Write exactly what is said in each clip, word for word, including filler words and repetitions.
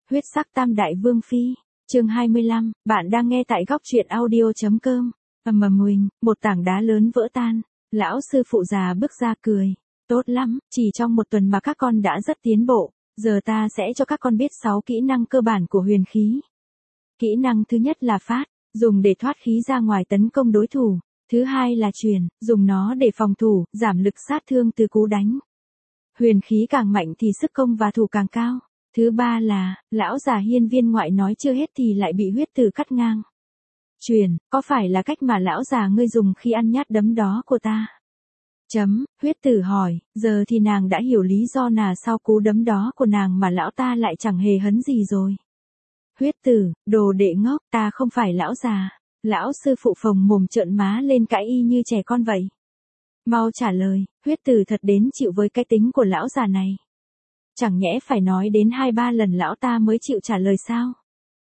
Huyết sắc tam đại vương phi, chương hai mươi lăm, bạn đang nghe tại góc truyện audio.com. Ầm ầm huỳnh, một tảng đá lớn vỡ tan, lão sư phụ già bước ra cười, tốt lắm, chỉ trong một tuần mà các con đã rất tiến bộ, giờ ta sẽ cho các con biết sáu kỹ năng cơ bản của huyền khí. Kỹ năng thứ nhất là phát, dùng để thoát khí ra ngoài tấn công đối thủ, thứ hai là truyền, dùng nó để phòng thủ, giảm lực sát thương từ cú đánh. Huyền khí càng mạnh thì sức công và thủ càng cao. Thứ ba là, lão già hiên viên ngoại nói chưa hết thì lại bị huyết tử cắt ngang. Truyền, có phải là cách mà lão già ngươi dùng khi ăn nhát đấm đó của ta? Chấm, huyết tử hỏi, giờ thì nàng đã hiểu lý do nào sau cú đấm đó của nàng mà lão ta lại chẳng hề hấn gì rồi. Huyết tử, đồ đệ ngốc, ta không phải lão già. Lão sư phụ phồng mồm trợn má lên cãi y như trẻ con vậy. Mau trả lời, huyết tử thật đến chịu với cái tính của lão già này. Chẳng nhẽ phải nói đến hai ba lần lão ta mới chịu trả lời sao?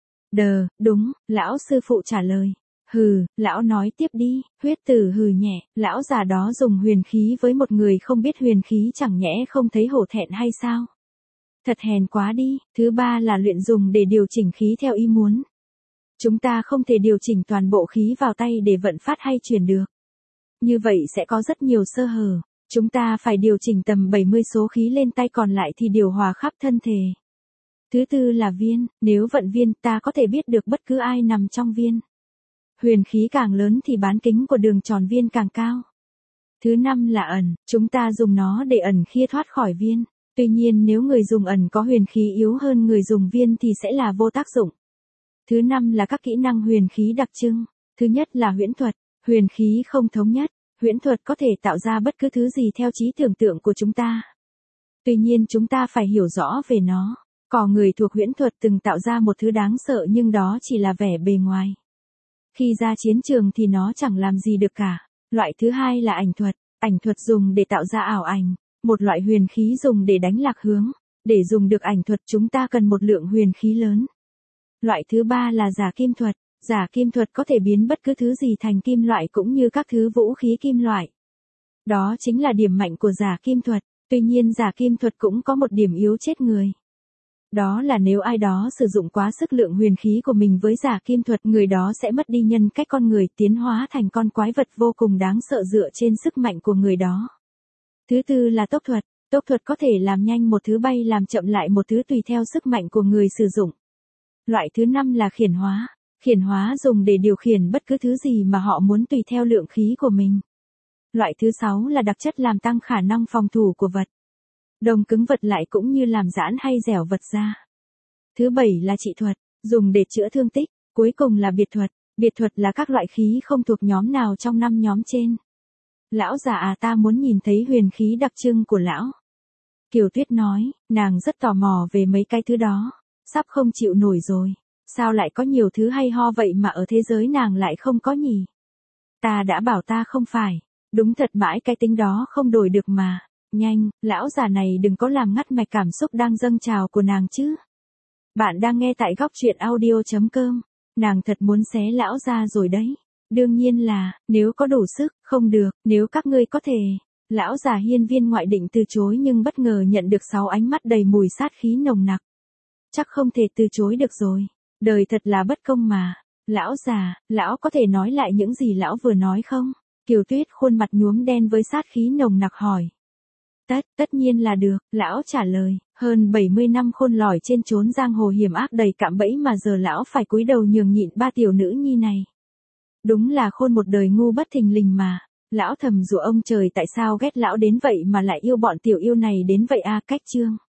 Đờ, đúng, lão sư phụ trả lời. Hừ, lão nói tiếp đi, huyết tử hừ nhẹ, lão già đó dùng huyền khí với một người không biết huyền khí chẳng nhẽ không thấy hổ thẹn hay sao? Thật hèn quá đi, thứ ba là luyện dùng để điều chỉnh khí theo ý muốn. Chúng ta không thể điều chỉnh toàn bộ khí vào tay để vận phát hay chuyển được. Như vậy sẽ có rất nhiều sơ hở. Chúng ta phải điều chỉnh tầm bảy mươi số khí lên tay còn lại thì điều hòa khắp thân thể. Thứ tư là viên, nếu vận viên ta có thể biết được bất cứ ai nằm trong viên. Huyền khí càng lớn thì bán kính của đường tròn viên càng cao. Thứ năm là ẩn, chúng ta dùng nó để ẩn khi thoát khỏi viên. Tuy nhiên nếu người dùng ẩn có huyền khí yếu hơn người dùng viên thì sẽ là vô tác dụng. Thứ năm là các kỹ năng huyền khí đặc trưng. Thứ nhất là huyễn thuật, huyền khí không thống nhất. Huyễn thuật có thể tạo ra bất cứ thứ gì theo trí tưởng tượng của chúng ta. Tuy nhiên chúng ta phải hiểu rõ về nó. Có người thuộc huyễn thuật từng tạo ra một thứ đáng sợ nhưng đó chỉ là vẻ bề ngoài. Khi ra chiến trường thì nó chẳng làm gì được cả. Loại thứ hai là ảnh thuật. Ảnh thuật dùng để tạo ra ảo ảnh. Một loại huyền khí dùng để đánh lạc hướng. Để dùng được ảnh thuật chúng ta cần một lượng huyền khí lớn. Loại thứ ba là giả kim thuật. Giả kim thuật có thể biến bất cứ thứ gì thành kim loại cũng như các thứ vũ khí kim loại. Đó chính là điểm mạnh của giả kim thuật, tuy nhiên giả kim thuật cũng có một điểm yếu chết người. Đó là nếu ai đó sử dụng quá sức lượng huyền khí của mình với giả kim thuật, người đó sẽ mất đi nhân cách con người, tiến hóa thành con quái vật vô cùng đáng sợ dựa trên sức mạnh của người đó. Thứ tư là tốc thuật, tốc thuật có thể làm nhanh một thứ bay làm chậm lại một thứ tùy theo sức mạnh của người sử dụng. Loại thứ năm là khiển hóa. Khiển hóa dùng để điều khiển bất cứ thứ gì mà họ muốn tùy theo lượng khí của mình. Loại thứ sáu là đặc chất làm tăng khả năng phòng thủ của vật. Đồng cứng vật lại cũng như làm giãn hay dẻo vật ra. Thứ bảy là trị thuật, dùng để chữa thương tích. Cuối cùng là biệt thuật. Biệt thuật là các loại khí không thuộc nhóm nào trong năm nhóm trên. Lão già à, ta muốn nhìn thấy huyền khí đặc trưng của lão. Kiều Tuyết nói, nàng rất tò mò về mấy cái thứ đó. Sắp không chịu nổi rồi. Sao lại có nhiều thứ hay ho vậy mà ở thế giới nàng lại không có nhỉ? Ta đã bảo ta không phải. Đúng thật mãi cái tính đó không đổi được mà. Nhanh, lão già này đừng có làm ngắt mạch cảm xúc đang dâng trào của nàng chứ. Bạn đang nghe tại góc truyện audio.com. Nàng thật muốn xé lão ra rồi đấy. Đương nhiên là, nếu có đủ sức, không được, nếu các ngươi có thể. Lão già hiên viên ngoại định từ chối nhưng bất ngờ nhận được sáu ánh mắt đầy mùi sát khí nồng nặc. Chắc không thể từ chối được rồi. Đời thật là bất công mà. Lão già, lão có thể nói lại những gì lão vừa nói không? Kiều Tuyết khuôn mặt nhuốm đen với sát khí nồng nặc hỏi. Tất, tất nhiên là được, lão trả lời. Hơn bảy mươi năm khôn lỏi trên chốn giang hồ hiểm ác đầy cạm bẫy mà giờ lão phải cúi đầu nhường nhịn ba tiểu nữ nhi này. Đúng là khôn một đời ngu bất thình lình mà. Lão thầm rủa ông trời tại sao ghét lão đến vậy mà lại yêu bọn tiểu yêu này đến vậy a. Cách chương.